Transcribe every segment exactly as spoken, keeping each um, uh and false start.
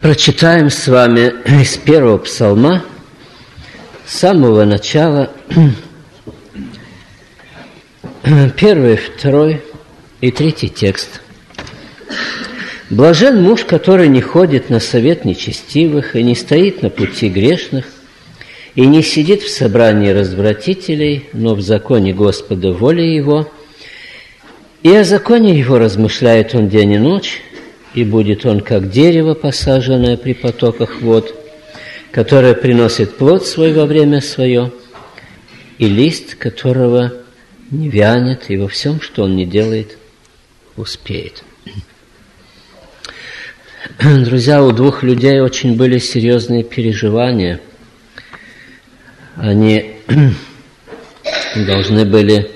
Прочитаем с вами из первого псалма, с самого начала, первый, второй и третий текст. «Блажен муж, который не ходит на совет нечестивых и не стоит на пути грешных, и не сидит в собрании развратителей, но в законе Господа воля его, и о законе его размышляет он день и ночь, и будет он, как дерево, посаженное при потоках вод, которое приносит плод свой во время свое, и лист которого не вянет, и во всем, что он не делает, успеет». Друзья, у двух людей очень были серьезные переживания. Они должны были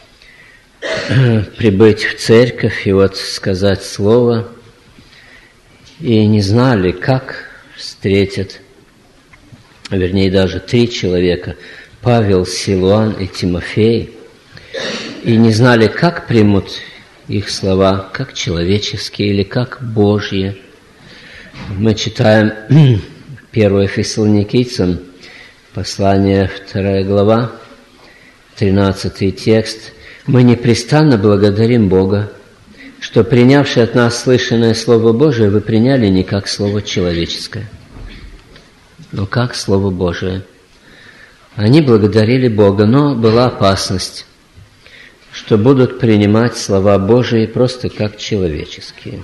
прибыть в церковь и вот сказать слово, и не знали, как встретят, вернее, даже три человека, Павел, Силуан и Тимофей, и не знали, как примут их слова, как человеческие или как Божьи. Мы читаем первое Фессалоникийцам, послание, вторая глава, тринадцатый текст. «Мы непрестанно благодарим Бога, что, принявши от нас слышанное Слово Божие, вы приняли не как Слово человеческое, но как Слово Божие». Они благодарили Бога, но была опасность, что будут принимать слова Божии просто как человеческие.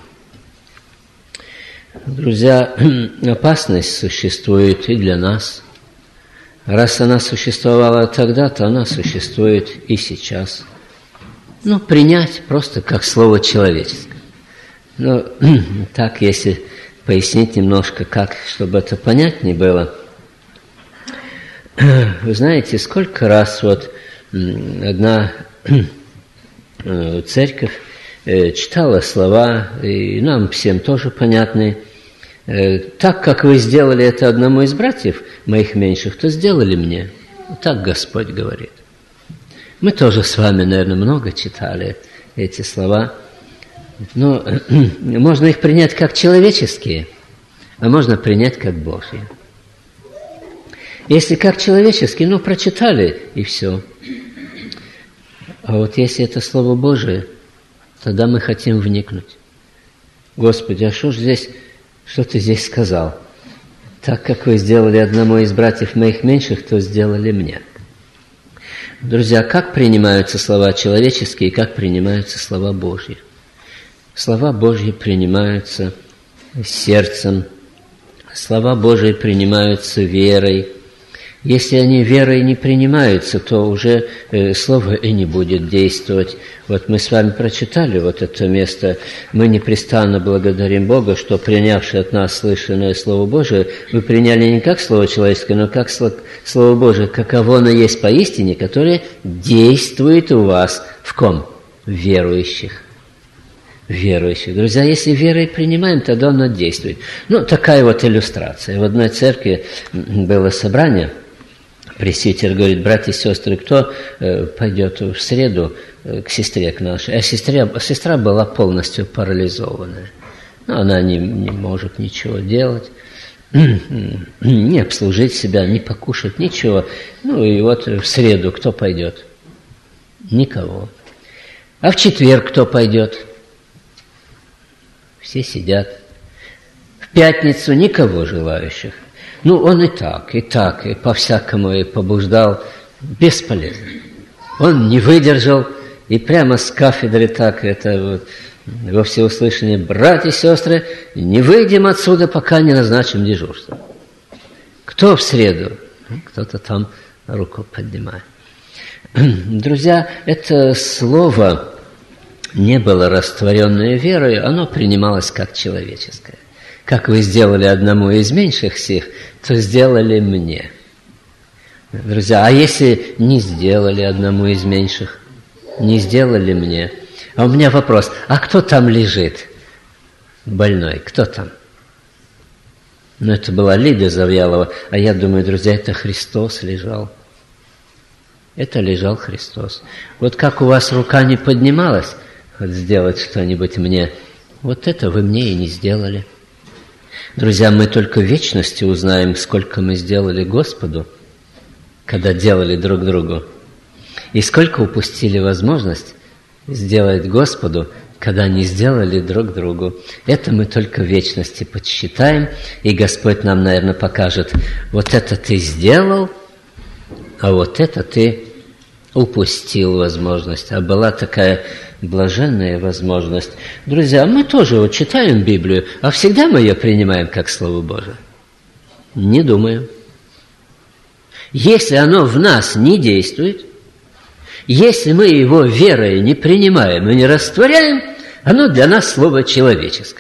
Друзья, опасность существует и для нас. Раз она существовала тогда, то она существует и сейчас. Ну, принять просто как слово человеческое. Но так, если пояснить немножко, как, чтобы это понятнее было. Вы знаете, сколько раз вот одна церковь читала слова, и нам всем тоже понятные. «Так, как вы сделали это одному из братьев моих меньших, то сделали мне». Так Господь говорит. Мы тоже с вами, наверное, много читали эти слова. Но можно их принять как человеческие, а можно принять как Божьи. Если как человеческие, ну, прочитали, и все. А вот если это Слово Божие, тогда мы хотим вникнуть. Господи, а что ж здесь, что ты здесь сказал? Так, как вы сделали одному из братьев моих меньших, то сделали мне. Друзья, как принимаются слова человеческие и как принимаются слова Божьи? Слова Божьи принимаются сердцем, слова Божьи принимаются верой. Если они верой не принимаются, то уже э, слово и не будет действовать. Вот мы с вами прочитали вот это место. «Мы непрестанно благодарим Бога, что, принявши от нас слышанное Слово Божие, вы приняли не как Слово человеческое, но как Слово Божие, каково оно есть поистине, которое действует у вас». В ком? В верующих. Верующих. Друзья, если верой принимаем, тогда оно действует. Ну, такая вот иллюстрация. В одной церкви было собрание. Пресвитер говорит: братья и сестры, кто э, пойдет в среду э, к сестре к нашей? А сестре, сестра была полностью парализованная. Ну, она не, не может ничего делать, не обслужить себя, не покушать, ничего. Ну, и вот в среду кто пойдет? Никого. А в четверг кто пойдет? Все сидят. В пятницу никого желающих. Ну, он и так, и так, и по-всякому, и побуждал. Бесполезно. Он не выдержал, и прямо с кафедры так, это вот, во всеуслышание: братья и сестры, не выйдем отсюда, пока не назначим дежурство. Кто в среду? Кто-то там руку поднимает. Друзья, это слово не было растворенное верой, оно принималось как человеческое. Как вы сделали одному из меньших сих, то сделали мне. Друзья, а если не сделали одному из меньших, не сделали мне? А у меня вопрос: а кто там лежит? Больной, кто там? Ну, это была Лида Завьялова, а я думаю, друзья, это Христос лежал. Это лежал Христос. Вот как у вас рука не поднималась, вот сделать что-нибудь мне, вот это вы мне и не сделали. Друзья, мы только в вечности узнаем, сколько мы сделали Господу, когда делали друг другу, и сколько упустили возможность сделать Господу, когда не сделали друг другу. Это мы только в вечности подсчитаем, и Господь нам, наверное, покажет, вот это ты сделал, а вот это ты упустил возможность. А была такая блаженная возможность. Друзья, мы тоже вот читаем Библию, а всегда мы ее принимаем как Слово Божие? Не думаю. Если оно в нас не действует, если мы его верой не принимаем и не растворяем, оно для нас слово человеческое.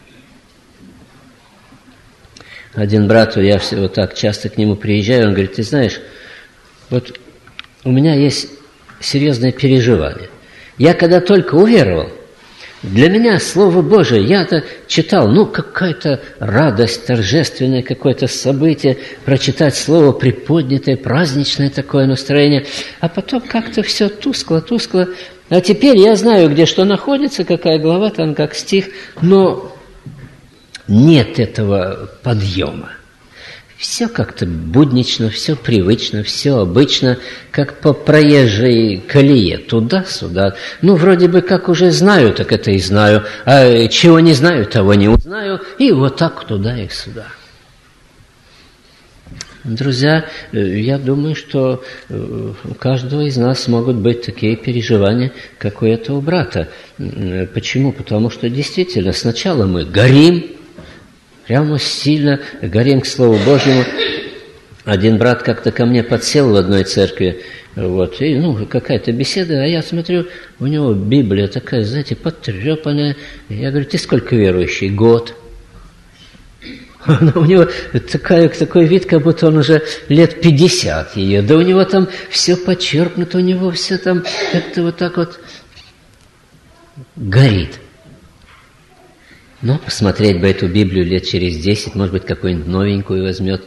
Один брат, я вот так часто к нему приезжаю, он говорит, ты знаешь, вот у меня есть серьезное переживание. Я когда только уверовал, для меня Слово Божие, я-то читал, ну, какая-то радость, торжественное какое-то событие, прочитать Слово приподнятое, праздничное такое настроение, а потом как-то все тускло, тускло. А теперь я знаю, где что находится, какая глава там, как стих, но нет этого подъема. Все как-то буднично, все привычно, все обычно, как по проезжей колее, туда-сюда. Ну, вроде бы как уже знаю, так это и знаю, а чего не знаю, того не узнаю, и вот так туда и сюда. Друзья, я думаю, что у каждого из нас могут быть такие переживания, как у этого брата. Почему? Потому что действительно сначала мы горим, прямо сильно горим к Слову Божьему. Один брат как-то ко мне подсел в одной церкви, вот, и, ну, какая-то беседа, а я смотрю, у него Библия такая, знаете, потрепанная. Я говорю, ты сколько верующий? Год. У него такая, такой вид, как будто он уже лет пятьдесят ее. Да у него там все подчеркнуто, у него все там, это вот так вот горит. Но посмотреть бы эту Библию лет через десять, может быть, какую-нибудь новенькую возьмет.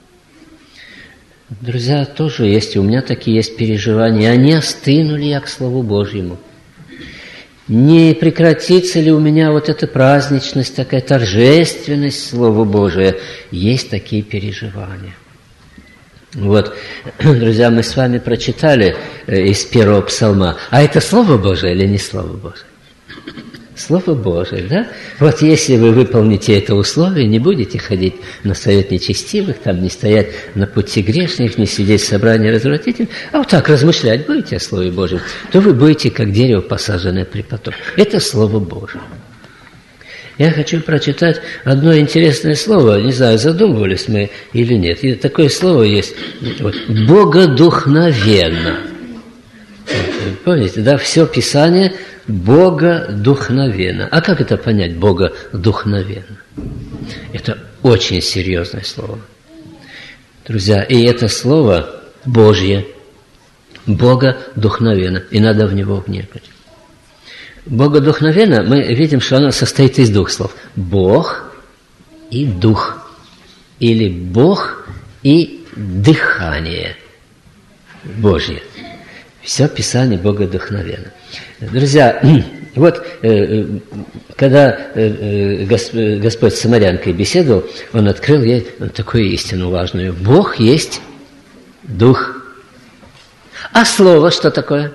Друзья, тоже есть, у меня такие есть переживания. А не остыну ли я к Слову Божьему? Не прекратится ли у меня вот эта праздничность, такая торжественность Слова Божия? Есть такие переживания. Вот, друзья, мы с вами прочитали из первого псалма. А это Слово Божие или не Слово Божие? Слово Божие, да? Вот если вы выполните это условие, не будете ходить на совет нечестивых, там не стоять на пути грешных, не сидеть в собрании развратителей, а вот так размышлять будете о Слове Божьем, то вы будете как дерево, посаженное при потоке. Это Слово Божие. Я хочу прочитать одно интересное слово, не знаю, задумывались мы или нет. И такое слово есть, вот, богодухновенно. Помните, да, все Писание богодухновенно. А как это понять, богодухновенно? Это очень серьезное слово. Друзья, и это слово Божье, богодухновенно, и надо в него вникнуть. Богодухновенно, мы видим, что оно состоит из двух слов. Бог и дух. Или Бог и дыхание Божье. Все Писание богодухновенно. Друзья, вот когда Господь с самарянкой беседовал, Он открыл ей такую истину важную. Бог есть Дух. А слово что такое?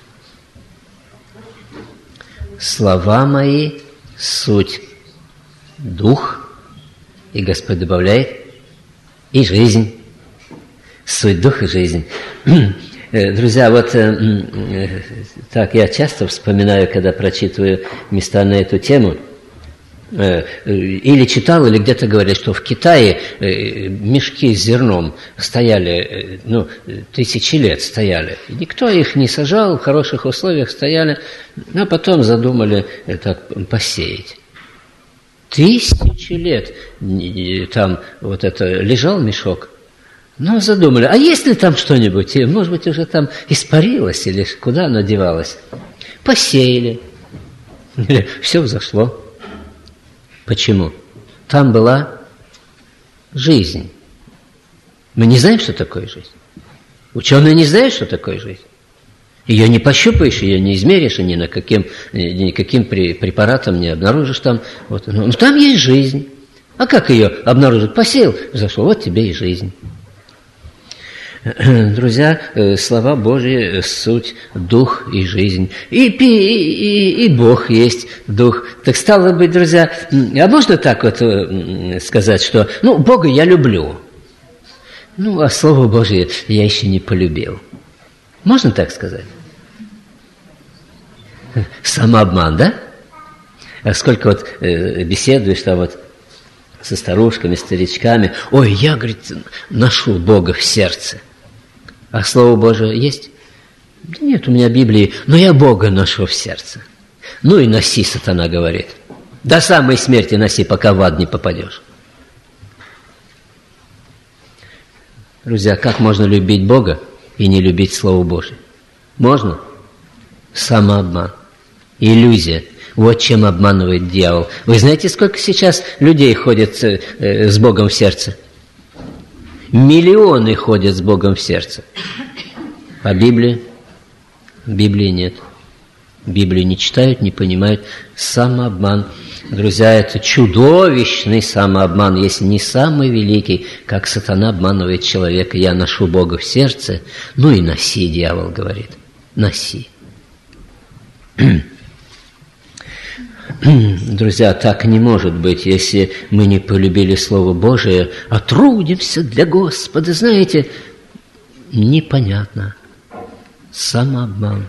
Слова мои – суть, Дух, и Господь добавляет, и жизнь. Суть, Дух и жизнь. Друзья, вот так я часто вспоминаю, когда прочитываю места на эту тему, или читал, или где-то говорили, что в Китае мешки с зерном стояли, ну, тысячи лет стояли. Никто их не сажал, в хороших условиях стояли, а потом задумали так посеять. Тысячи лет там вот это лежал мешок. Ну, задумали, а есть ли там что-нибудь? И, может быть, уже там испарилось или куда оно девалось? Посеяли. Все взошло. Почему? Там была жизнь. Мы не знаем, что такое жизнь. Ученые не знают, что такое жизнь. Ее не пощупаешь, ее не измеришь, и ни на каким, никаким препаратом не обнаружишь там. Вот. Но там есть жизнь. А как ее обнаружить? Посеял, взошел, вот тебе и жизнь. Друзья, слова Божьи – суть дух и жизнь. И, и, и, и Бог есть дух. Так стало быть, друзья, а можно так вот сказать, что, ну, Бога я люблю, ну, а Слово Божье я еще не полюбил. Можно так сказать? Самообман, да? А сколько вот э, беседуешь там вот со старушками, старичками. Ой, я, говорит, ношу Бога в сердце. А Слово Божие есть? Да нет у меня Библии, но я Бога ношу в сердце. Ну и носи, сатана говорит. До самой смерти носи, пока в ад не попадешь. Друзья, как можно любить Бога и не любить Слово Божие? Можно? Самообман. Иллюзия. Вот чем обманывает дьявол. Вы знаете, сколько сейчас людей ходят э, с Богом в сердце? Миллионы ходят с Богом в сердце. А Библии? Библии нет. Библию не читают, не понимают. Самообман. Друзья, это чудовищный самообман, если не самый великий, как сатана обманывает человека. Я ношу Бога в сердце. Ну и носи, дьявол говорит. Носи. Друзья, так не может быть, если мы не полюбили Слово Божие, а трудимся для Господа. Знаете, непонятно. Самообман.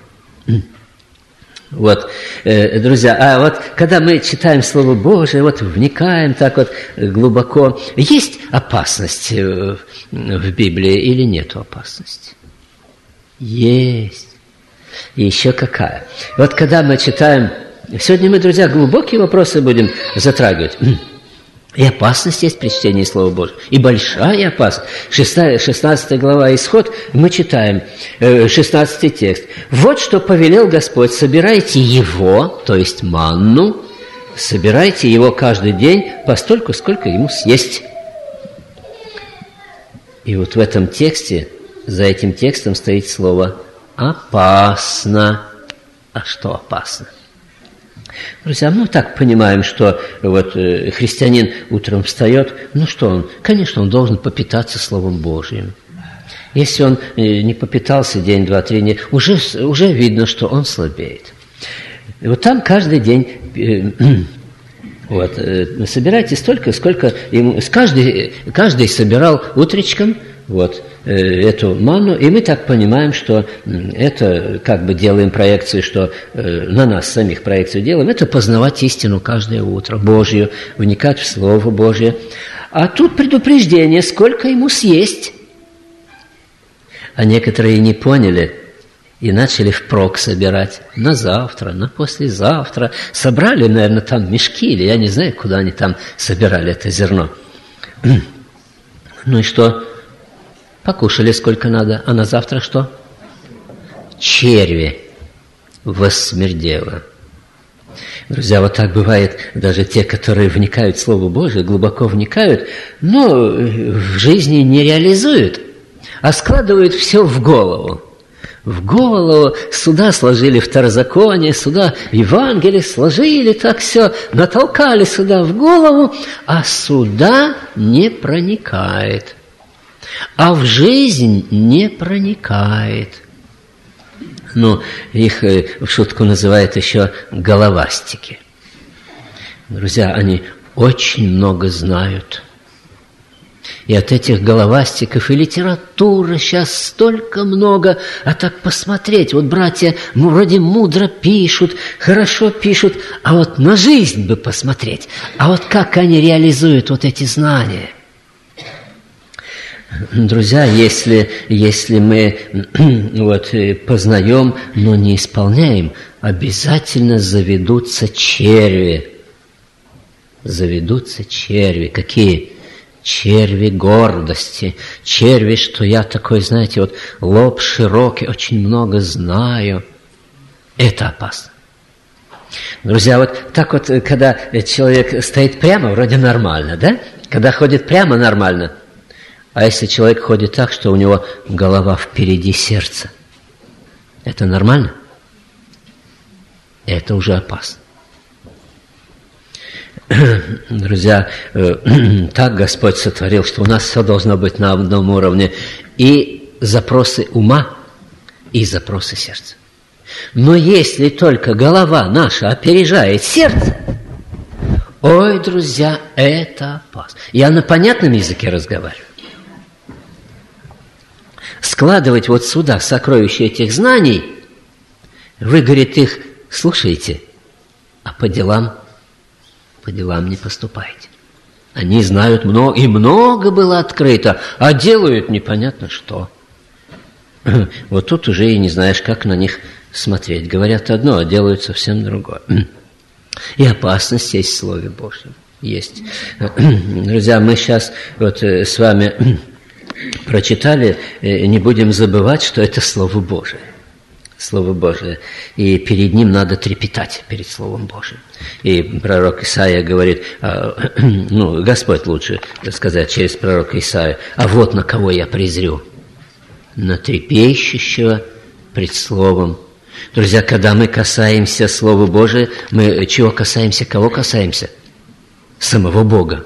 Вот, э, друзья, а вот когда мы читаем Слово Божие, вот вникаем так вот глубоко, есть опасность в, в Библии или нет опасности? Есть. И еще какая. Вот когда мы читаем... Сегодня мы, друзья, глубокие вопросы будем затрагивать. И опасность есть при чтении Слова Божьего. И большая опасность. шестнадцатая глава Исход, мы читаем шестнадцатый текст. «Вот что повелел Господь, собирайте его, то есть манну, собирайте его каждый день постольку, сколько ему съесть». И вот в этом тексте, за этим текстом стоит слово «опасно». А что опасно? Друзья, мы так понимаем, что вот э, христианин утром встает, ну что он? Конечно, он должен попитаться Словом Божьим. Если он э, не попитался день, два, три, не, уже, уже видно, что он слабеет. И вот там каждый день э, вот, э, собирайте столько, сколько ему... Каждый, каждый собирал утречком вот, э, эту манну, и мы так понимаем, что это, как бы делаем проекцию, что э, на нас самих проекцию делаем, это познавать истину каждое утро, Божью, вникать в Слово Божье. А тут предупреждение, сколько ему съесть. А некоторые не поняли и начали впрок собирать на завтра, на послезавтра. Собрали, наверное, там мешки, или я не знаю, куда они там собирали это зерно. Ну и что? Покушали сколько надо, а на завтра что? Черви воссмердело. Друзья, вот так бывает, даже те, которые вникают в Слово Божие, глубоко вникают, но в жизни не реализуют, а складывают все в голову. В голову сюда сложили второзаконие, сюда Евангелие сложили, так все, натолкали сюда в голову, а сюда не проникает. А в жизнь не проникает. Ну, их в шутку называют еще головастики. Друзья, они очень много знают. И от этих головастиков и литературы сейчас столько много. А так посмотреть, вот братья ну, вроде мудро пишут, хорошо пишут, а вот на жизнь бы посмотреть. А вот как они реализуют вот эти знания. Друзья, если, если мы вот, познаем, но не исполняем, обязательно заведутся черви. Заведутся черви. Какие? Черви гордости. Черви, что я такой, знаете, вот лоб широкий, очень много знаю. Это опасно. Друзья, вот так вот, когда человек стоит прямо, вроде нормально, да? Когда ходит прямо, нормально. А если человек ходит так, что у него голова впереди сердца, это нормально? Это уже опасно. Друзья, так Господь сотворил, что у нас все должно быть на одном уровне. И запросы ума, и запросы сердца. Но если только голова наша опережает сердце, ой, друзья, это опасно. Я на понятном языке разговариваю. Складывать вот сюда сокровища этих знаний, вы, говорит, их слушаете, а по делам, по делам не поступаете. Они знают много, и много было открыто, а делают непонятно что. Вот тут уже и не знаешь, как на них смотреть. Говорят одно, а делают совсем другое. И опасность есть в Слове Божьем. Есть. Друзья, мы сейчас вот с вами прочитали, не будем забывать, что это Слово Божие. Слово Божие. И перед ним надо трепетать, перед Словом Божиим. И пророк Исаия говорит, ну, Господь лучше сказать через пророка Исаию, а вот на кого я презрю. На трепещущего пред Словом. Друзья, когда мы касаемся Слова Божия, мы чего касаемся, кого касаемся? Самого Бога.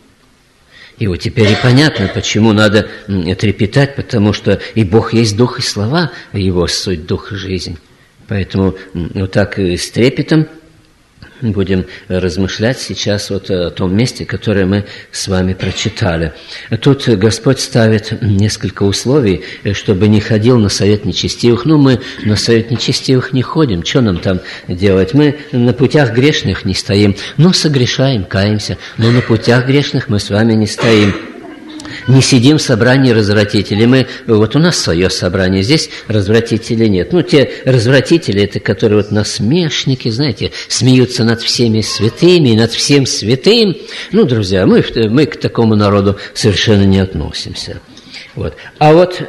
И вот теперь и понятно, почему надо трепетать, потому что и Бог есть Дух, и слова Его суть, Дух и жизнь. Поэтому вот так и с трепетом будем размышлять сейчас вот о том месте, которое мы с вами прочитали. Тут Господь ставит несколько условий, чтобы не ходил на совет нечестивых. Ну, мы на совет нечестивых не ходим, что нам там делать? Мы на путях грешных не стоим, но согрешаем, каемся, но на путях грешных мы с вами не стоим. Не сидим в собрании развратителей. Мы, вот у нас свое собрание, здесь развратителей нет. Ну, те развратители, это которые вот насмешники, знаете, смеются над всеми святыми, над всем святым. Ну, друзья, мы, мы к такому народу совершенно не относимся. Вот. А вот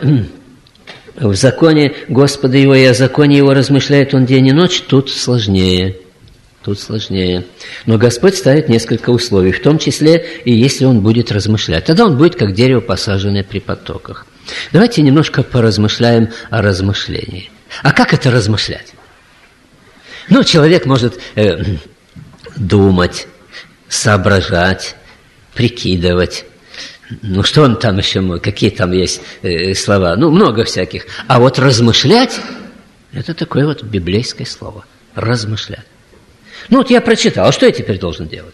в законе Господа Его и о законе Его размышляет Он день и ночь, тут сложнее. Тут сложнее. Но Господь ставит несколько условий, в том числе и если Он будет размышлять. Тогда Он будет как дерево, посаженное при потоках. Давайте немножко поразмышляем о размышлении. А как это размышлять? Ну, человек может э, думать, соображать, прикидывать. Ну, что он там еще, какие там есть э, слова? Ну, много всяких. А вот размышлять, это такое вот библейское слово. Размышлять. Ну, вот я прочитал. А что я теперь должен делать?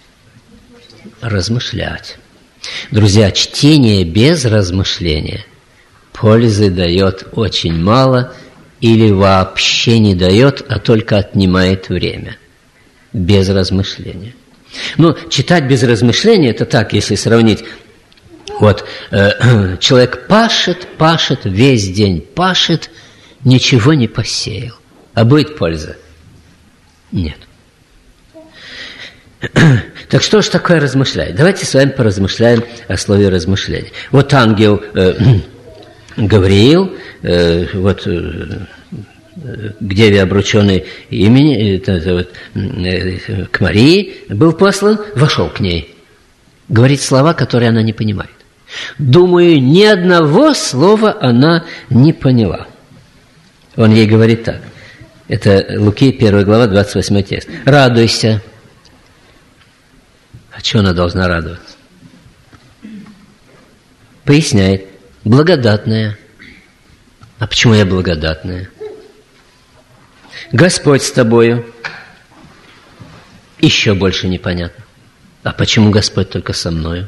Размышлять. Друзья, чтение без размышления пользы дает очень мало или вообще не дает, а только отнимает время. Без размышления. Ну, читать без размышления, это так, если сравнить. Вот, э, человек пашет, пашет, весь день пашет, ничего не посеял. А будет польза? Нет. Так что же такое размышлять? Давайте с вами поразмышляем о слове размышления. Вот ангел э, Гавриил, э, вот э, к деве обрученной имени, это, это, вот, э, к Марии, был послан, вошел к ней. Говорит слова, которые она не понимает. Думаю, ни одного слова она не поняла. Он ей говорит так. Это Луки, первая глава, двадцать восьмой текст. «Радуйся». А что она должна радоваться? Поясняет. Благодатная. А почему я благодатная? Господь с тобою. Еще больше непонятно. А почему Господь только со мною?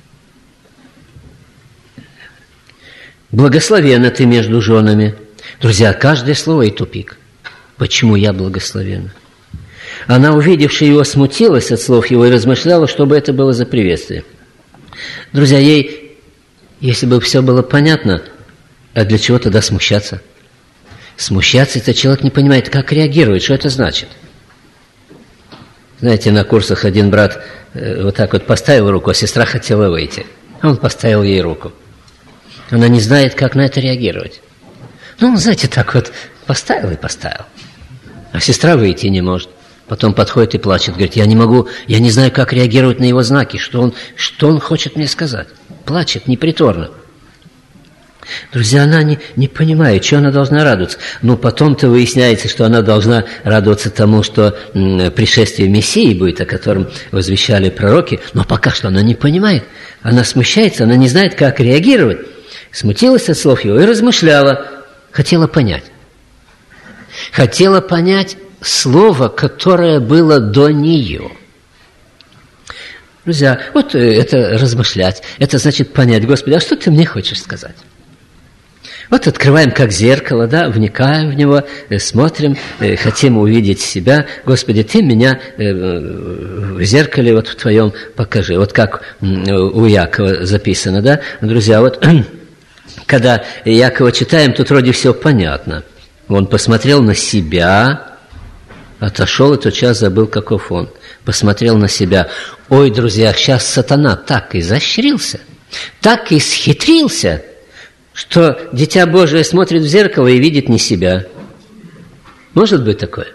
Благословенна ты между женами. Друзья, каждое слово и тупик. Почему я благословенна? Она, увидевши его, смутилась от слов его и размышляла, что бы это было за приветствие. Друзья, ей, если бы все было понятно, а для чего тогда смущаться? Смущаться – это человек не понимает, как реагировать, что это значит. Знаете, на курсах один брат э, вот так вот поставил руку, а сестра хотела выйти. А он поставил ей руку. Она не знает, как на это реагировать. Ну, знаете, так вот поставил и поставил. А сестра выйти не может. Потом подходит и плачет, говорит, я не могу, я не знаю, как реагировать на его знаки, что он, что он хочет мне сказать. Плачет непритворно. Друзья, она не, не понимает, что она должна радоваться. Но потом-то выясняется, что она должна радоваться тому, что м, пришествие Мессии будет, о котором возвещали пророки. Но пока что она не понимает. Она смущается, она не знает, как реагировать. Смутилась от слов его и размышляла. Хотела понять. Хотела понять слово, которое было до нее. Друзья, вот это размышлять. Это значит понять, Господи, а что ты мне хочешь сказать? Вот открываем как зеркало, да, вникаем в него, смотрим, хотим увидеть себя. Господи, Ты меня в зеркале вот в Твоем покажи. Вот как у Якова записано, да. Друзья, вот когда Якова читаем, тут вроде все понятно. Он посмотрел на себя, отошел и тотчас забыл, каков он. Посмотрел на себя. Ой, друзья, сейчас сатана так изощрился, так исхитрился, что Дитя Божие смотрит в зеркало и видит не себя. Может быть такое?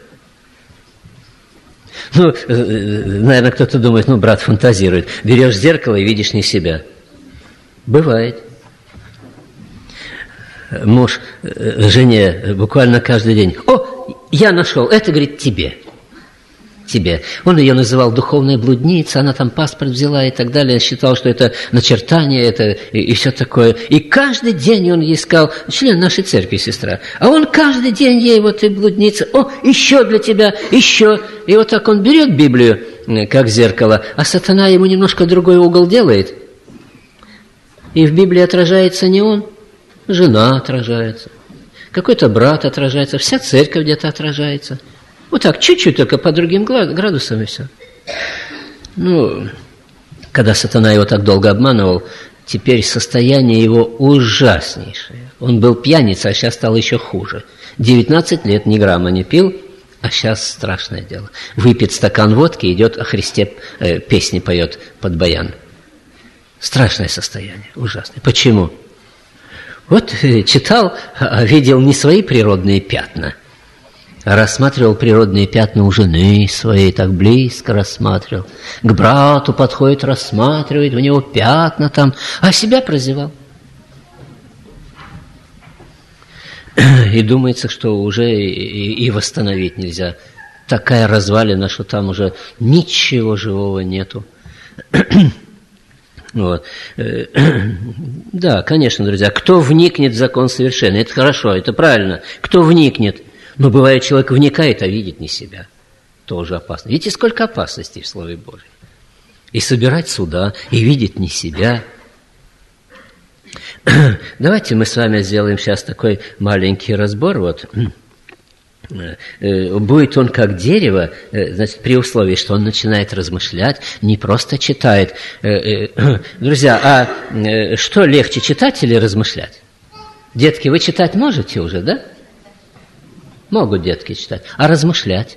Ну, наверное, кто-то думает, ну, брат фантазирует. Берешь зеркало и видишь не себя. Бывает. Муж жене буквально каждый день. О, я нашел, это, говорит, тебе. Тебе. Он ее называл духовная блудница, она там паспорт взяла и так далее, считал, что это начертание, это и, и все такое. И каждый день он ей искал, член нашей церкви, сестра, а он каждый день ей, вот ты блудница, о, еще для тебя, еще. И вот так он берет Библию, как зеркало, а сатана ему немножко другой угол делает. И в Библии отражается не он, жена отражается, какой-то брат отражается, вся церковь где-то отражается. Вот так, чуть-чуть только по другим градусам и все. Ну, когда сатана его так долго обманывал, теперь состояние его ужаснейшее. Он был пьяница, а сейчас стал еще хуже. девятнадцать лет ни грамма не пил, а сейчас страшное дело. Выпьет стакан водки, идет о Христе, э, песни поет под баян. Страшное состояние, ужасное. Почему? Вот э, читал, а видел не свои природные пятна, а рассматривал природные пятна у жены своей, так близко рассматривал. К брату подходит, рассматривает, у него пятна там, а себя прозевал. И думается, что уже и, и восстановить нельзя. Такая развалина, что там уже ничего живого нету. Вот. Да, конечно, друзья, кто вникнет в закон совершенный, это хорошо, это правильно. Кто вникнет? Но бывает, человек вникает, а видит не себя. Тоже опасно. Видите, сколько опасностей в Слове Божьем. И собирать суда, и видеть не себя. Давайте мы с вами сделаем сейчас такой маленький разбор. Вот. Будет он как дерево, значит, при условии, что он начинает размышлять, не просто читает. Друзья, а что легче, читать или размышлять? Детки, вы читать можете уже, да? Могут детки читать. А размышлять?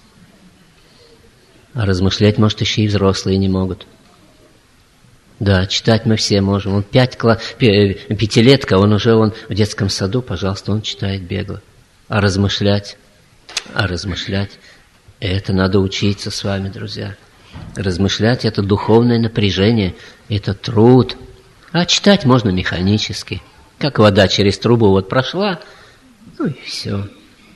А размышлять, может, еще и взрослые не могут. Да, читать мы все можем. Он пять, пятилетка, он уже он в детском саду, пожалуйста, он читает бегло. А размышлять? А размышлять? Это надо учиться с вами, друзья. Размышлять – это духовное напряжение, это труд. А читать можно механически. Как вода через трубу вот прошла, ну и все.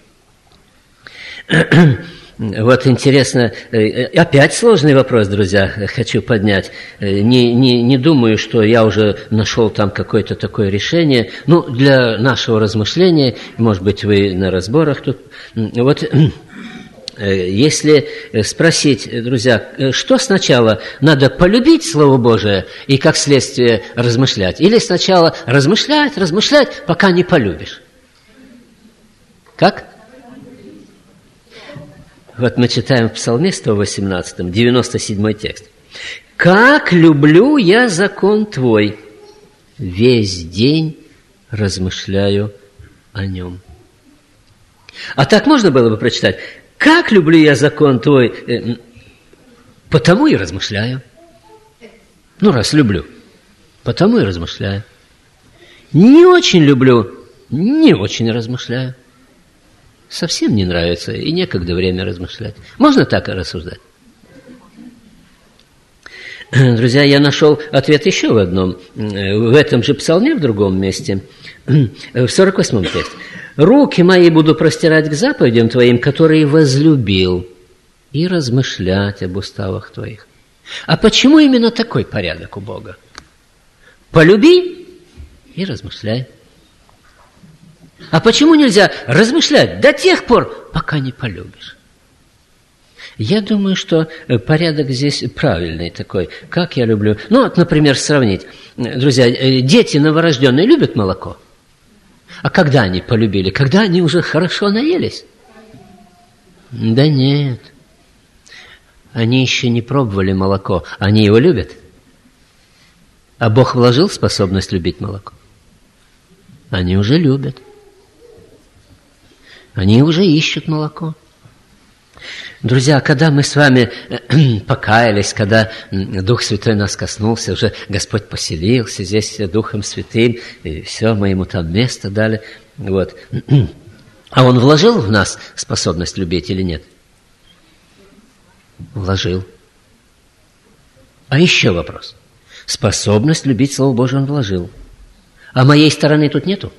Вот интересно, опять сложный вопрос, друзья, хочу поднять. Не, не, не думаю, что я уже нашел там какое-то такое решение. Ну, для нашего размышления, может быть, вы на разборах тут. Вот если спросить, друзья, что сначала надо полюбить Слово Божие и как следствие размышлять? Или сначала размышлять, размышлять, пока не полюбишь? Как? Вот мы читаем в Псалме сто восемнадцатом, девяносто седьмой текст. «Как люблю я закон Твой, весь день размышляю о нем». А так можно было бы прочитать? «Как люблю я закон Твой, потому и размышляю». Ну, раз люблю, потому и размышляю. Не очень люблю, не очень размышляю. Совсем не нравится, и некогда время размышлять. Можно так рассуждать? Друзья, я нашел ответ еще в одном, в этом же псалме, в другом месте, в сорок восьмом тексте. «Руки мои буду простирать к заповедям Твоим, которые возлюбил, и размышлять об уставах Твоих». А почему именно такой порядок у Бога? Полюби и размышляй. А почему нельзя размышлять до тех пор, пока не полюбишь? Я думаю, что порядок здесь правильный такой. Как я люблю. Ну, вот, например, сравнить. Друзья, дети новорожденные любят молоко. А когда они полюбили? Когда они уже хорошо наелись? Да нет. Они еще не пробовали молоко. Они его любят. А Бог вложил способность любить молоко. Они уже любят. Они уже ищут молоко. Друзья, когда мы с вами покаялись, когда Дух Святой нас коснулся, уже Господь поселился здесь Духом Святым, и все, мы Ему там место дали. Вот. А Он вложил в нас способность любить или нет? Вложил. А еще вопрос. Способность любить Слово Божие Он вложил. А моей стороны тут нету?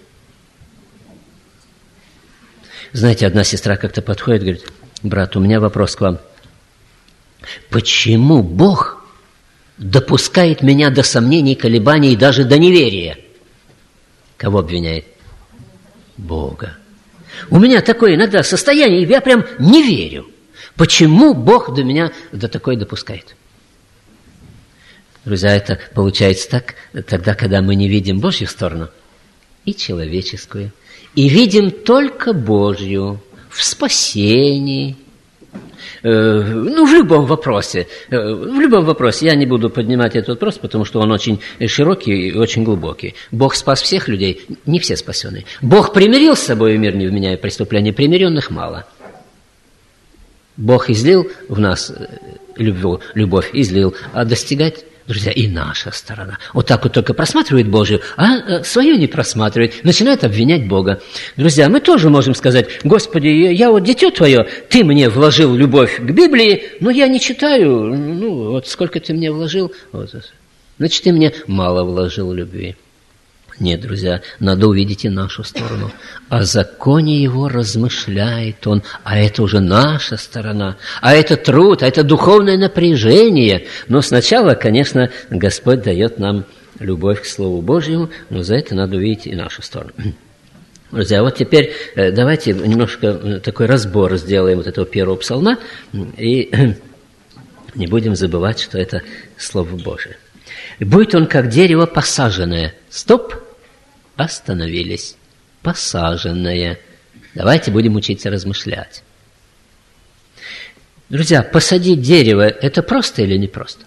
Знаете, одна сестра как-то подходит и говорит: брат, у меня вопрос к вам. Почему Бог допускает меня до сомнений, колебаний и даже до неверия? Кого обвиняет? Бога. У меня такое иногда состояние, я прям не верю. Почему Бог до меня до такой допускает? Друзья, это получается так, тогда, когда мы не видим Божью сторону и человеческую, и видим только Божью в спасении, э, ну, в любом вопросе. Э, в любом вопросе. Я не буду поднимать этот вопрос, потому что он очень широкий и очень глубокий. Бог спас всех людей, не все спасенные. Бог примирил с собой мир, не вменяя преступления, примиренных мало. Бог излил в нас любовь, любовь излил, а достигать, друзья, и наша сторона. Вот так вот только просматривает Божию, а свою не просматривает, начинает обвинять Бога. Друзья, мы тоже можем сказать: Господи, я вот дитё Твое, Ты мне вложил любовь к Библии, но я не читаю, ну вот сколько Ты мне вложил, вот, значит, Ты мне мало вложил любви. Нет, друзья, надо увидеть и нашу сторону. О законе Его размышляет Он, а это уже наша сторона, а это труд, а это духовное напряжение. Но сначала, конечно, Господь дает нам любовь к Слову Божьему, но за это надо увидеть и нашу сторону. Друзья, вот теперь давайте немножко такой разбор сделаем вот этого первого псалма, и не будем забывать, что это Слово Божие. «Будет он, как дерево посаженное». Стоп! Остановились. Посаженное. Давайте будем учиться размышлять. Друзья, посадить дерево – это просто или не просто?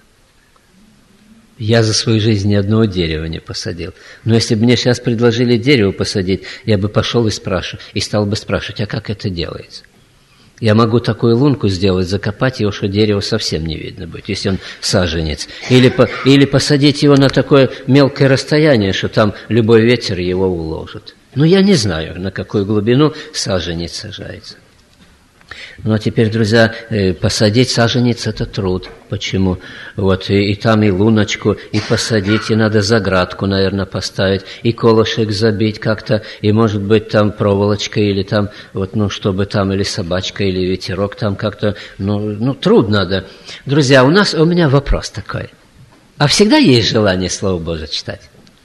Я за свою жизнь ни одного дерева не посадил. Но если бы мне сейчас предложили дерево посадить, я бы пошел и спрашивал, и стал бы спрашивать, а как это делается? Я могу такую лунку сделать, закопать его, что дерево совсем не видно будет, если он саженец. Или, по, или посадить его на такое мелкое расстояние, что там любой ветер его уложит. Но я не знаю, на какую глубину саженец сажается. Ну, а теперь, друзья, посадить саженец – это труд. Почему? Вот и, и там и луночку, и посадить, и надо заградку, наверное, поставить, и колышек забить как-то, и, может быть, там проволочкой, или там, вот, ну, чтобы там, или собачка, или ветерок там как-то, ну, ну, труд надо. Друзья, у нас, у меня вопрос такой. А всегда есть желание Слово Божие читать?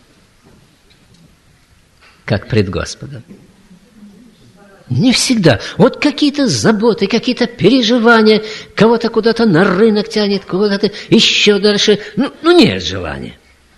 Как пред Господом? Не всегда. Вот какие-то заботы, какие-то переживания, кого-то куда-то на рынок тянет, куда-то еще дальше. Ну, ну нет желания.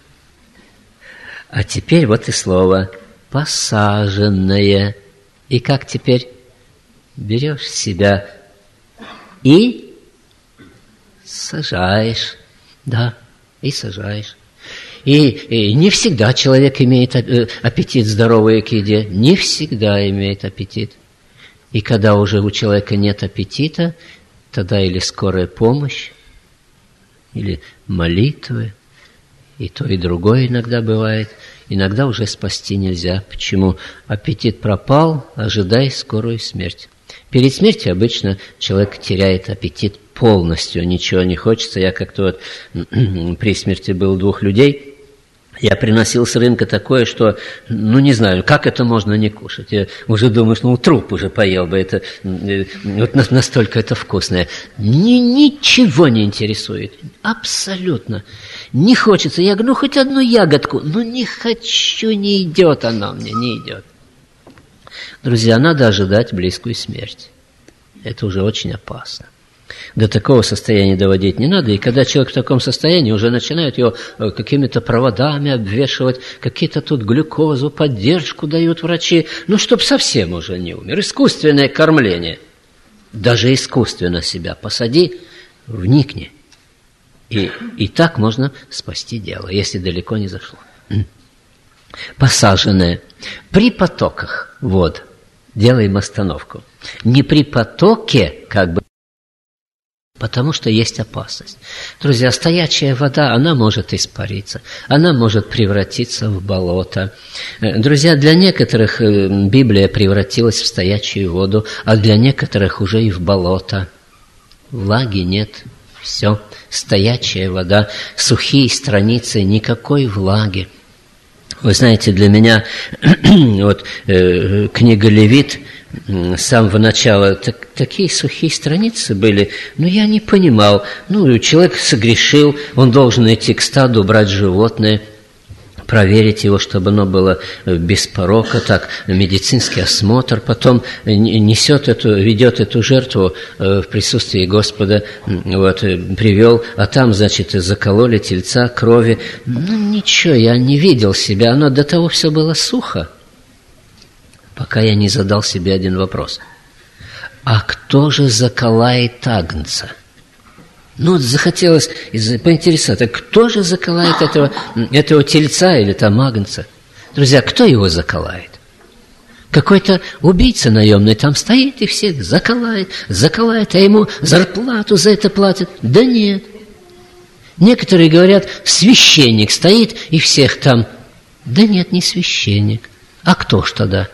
А теперь вот и слово «посаженное». И как теперь? Берешь себя и сажаешь. Да, и сажаешь. И, и не всегда человек имеет аппетит здоровый к еде, не всегда имеет аппетит. И когда уже у человека нет аппетита, тогда или скорая помощь, или молитвы, и то, и другое иногда бывает. Иногда уже спасти нельзя. Почему? Аппетит пропал, ожидай скорую смерть. Перед смертью обычно человек теряет аппетит полностью ничего не хочется. Я как-то вот при смерти был двух людей, я приносил с рынка такое, что, ну, не знаю, как это можно не кушать. Я уже думаешь, ну, труп уже поел бы, это, вот настолько это вкусное. Ни, ничего не интересует, абсолютно. Не хочется. Я говорю, ну, хоть одну ягодку. Ну, не хочу, не идет она мне, не идет. Друзья, надо ожидать близкую смерть. Это уже очень опасно. До такого состояния доводить не надо. И когда человек в таком состоянии, уже начинают его какими-то проводами обвешивать, какие-то тут глюкозу, поддержку дают врачи. Ну, чтоб совсем уже не умер. Искусственное кормление. Даже искусственно себя посади, вникни. И, и так можно спасти дело, если далеко не зашло. Посаженное. При потоках вод делаем остановку. Не при потоке, как бы, потому что есть опасность. Друзья, стоячая вода, она может испариться, она может превратиться в болото. Друзья, для некоторых Библия превратилась в стоячую воду, а для некоторых уже и в болото. Влаги нет, все, стоячая вода, сухие страницы, никакой влаги. Вы знаете, для меня вот э, книга Левит с самого начала так, такие сухие страницы были, но я не понимал. Ну, человек согрешил, он должен идти к стаду, брать животное, проверить его, чтобы оно было без порока, так, медицинский осмотр, потом несет эту, ведет эту жертву в присутствии Господа, вот, привел, а там, значит, закололи тельца, крови. Ну, ничего, я не видел себя, оно до того все было сухо, пока я не задал себе один вопрос. А кто же заколает агнца? Ну, захотелось поинтересоваться, кто же заколает этого, этого тельца или там агнца? Друзья, кто его заколает? Какой-то убийца наемный там стоит и всех заколает, заколает, а ему зарплату за это платят? Да нет. Некоторые говорят, священник стоит и всех там. Да нет, не священник. А кто ж тогда?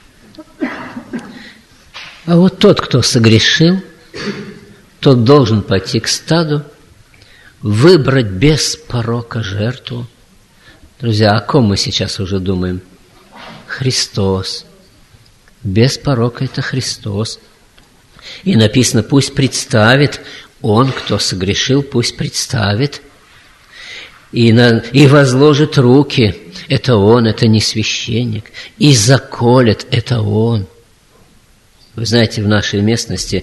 А вот тот, кто согрешил, тот должен пойти к стаду, выбрать без порока жертву. Друзья, о ком мы сейчас уже думаем? Христос. Без порока это Христос. И написано, пусть представит он, кто согрешил, пусть представит. И, на, и возложит руки. Это он, это не священник. И заколет, это он. Вы знаете, в нашей местности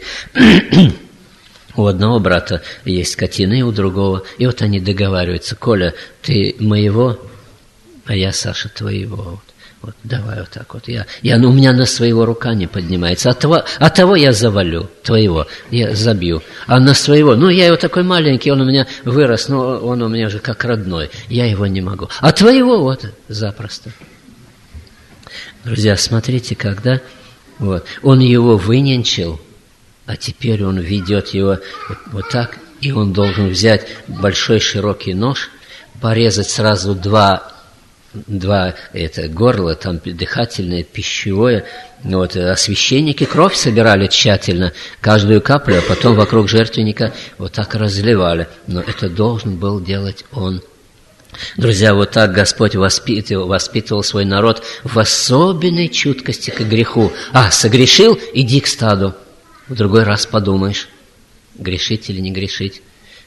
у одного брата есть скотина, и у другого. И вот они договариваются. Коля, ты моего, а я, Саша, твоего. Вот, вот давай вот так вот. Я, я, ну, у меня на своего рука не поднимается. А того, а того я завалю, твоего, я забью. А на своего, ну, я его такой маленький, он у меня вырос, но он у меня же как родной. Я его не могу. А твоего вот запросто. Друзья, смотрите, когда вот, он его выненчил, а теперь он ведет его вот, вот так, и он должен взять большой широкий нож, порезать сразу два, два это, горла, там дыхательное, пищевое. Вот, а священники кровь собирали тщательно, каждую каплю, а потом вокруг жертвенника вот так разливали. Но это должен был делать он. Друзья, вот так Господь воспитывал, воспитывал свой народ в особенной чуткости к греху. А, согрешил? Иди к стаду. В другой раз подумаешь, грешить или не грешить.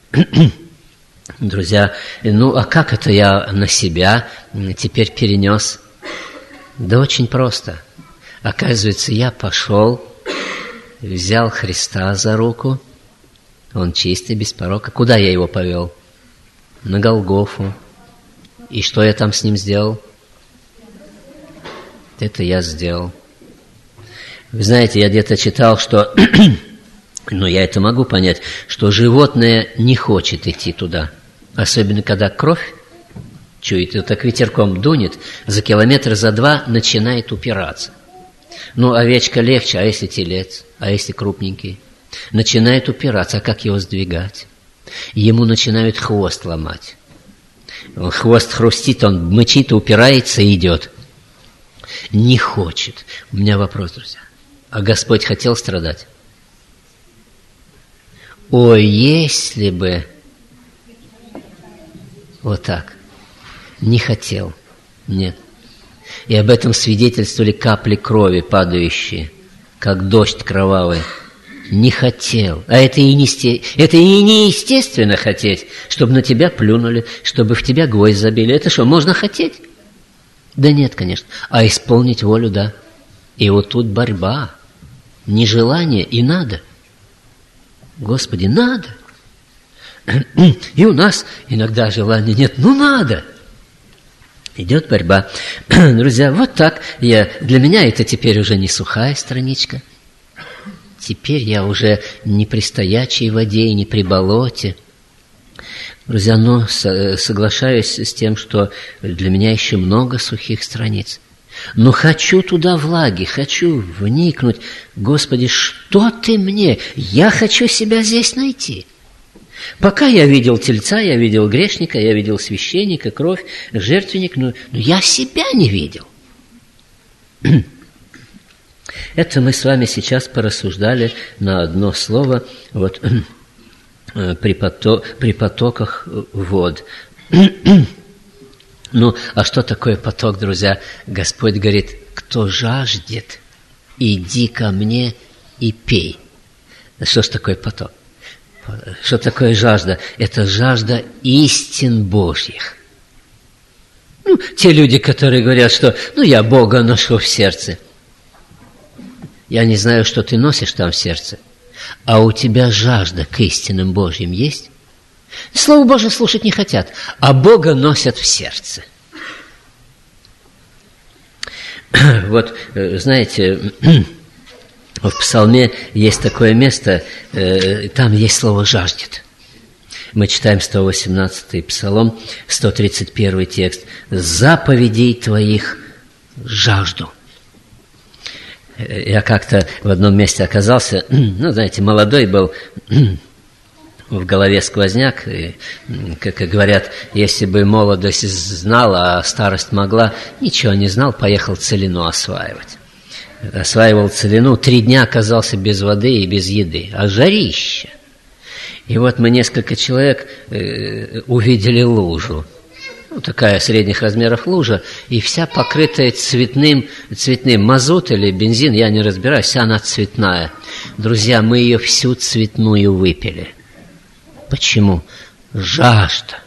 Друзья, ну а как это я на себя теперь перенес? Да очень просто. Оказывается, я пошел, взял Христа за руку, он чистый, без порока. Куда я его повел? На Голгофу. И что я там с ним сделал? Это я сделал. Вы знаете, я где-то читал, что, ну, я это могу понять, что животное не хочет идти туда. Особенно, когда кровь чует, и так ветерком дунет, за километр, за два начинает упираться. Ну, овечка легче, а если телец, а если крупненький? Начинает упираться, а как его сдвигать? Ему начинают хвост ломать. Хвост хрустит, он мычит, упирается и идет. Не хочет. У меня вопрос, друзья. А Господь хотел страдать? Ой, если бы вот так. Не хотел. Нет. И об этом свидетельствовали капли крови, падающие, как дождь кровавый. Не хотел. А это и, не, это и неестественно хотеть, чтобы на тебя плюнули, чтобы в тебя гвоздь забили. Это что, можно хотеть? Да нет, конечно. А исполнить волю, да. И вот тут борьба. Нежелание и надо. Господи, надо. И у нас иногда желания нет. Ну, надо. Идет борьба. Друзья, вот так я... Для меня это теперь уже не сухая страничка. Теперь я уже не при стоячей воде и не при болоте. Друзья, но соглашаюсь с тем, что для меня еще много сухих страниц. Но хочу туда влаги, хочу вникнуть. Господи, что ты мне? Я хочу себя здесь найти. Пока я видел тельца, я видел грешника, я видел священника, кровь, жертвенник, но, но я себя не видел. Это мы с вами сейчас порассуждали на одно слово вот, при, поток, при потоках вод. Ну, а что такое поток, друзья? Господь говорит, кто жаждет, иди ко мне и пей. Что ж такое поток? Что такое жажда? Это жажда истин Божьих. Ну, те люди, которые говорят, что ну, я Бога ношу в сердце. Я не знаю, что ты носишь там в сердце. А у тебя жажда к истинам Божьим есть? Слово Божие слушать не хотят, а Бога носят в сердце. Вот, знаете, в Псалме есть такое место, там есть слово «жаждет». Мы читаем сто восемнадцатый Псалом, сто тридцать первый текст. «Заповедей твоих жажду». Я как-то в одном месте оказался, ну, знаете, молодой был, в голове сквозняк, и, как говорят, если бы молодость знала, а старость могла, ничего не знал, поехал целину осваивать. Осваивал целину, три дня оказался без воды и без еды, а жарище. И вот мы несколько человек э, увидели лужу, ну, такая средних размеров лужа, и вся покрытая цветным, цветным мазут или бензин, я не разбираюсь, вся она цветная. Друзья, мы ее всю цветную выпили. Почему? Жажда.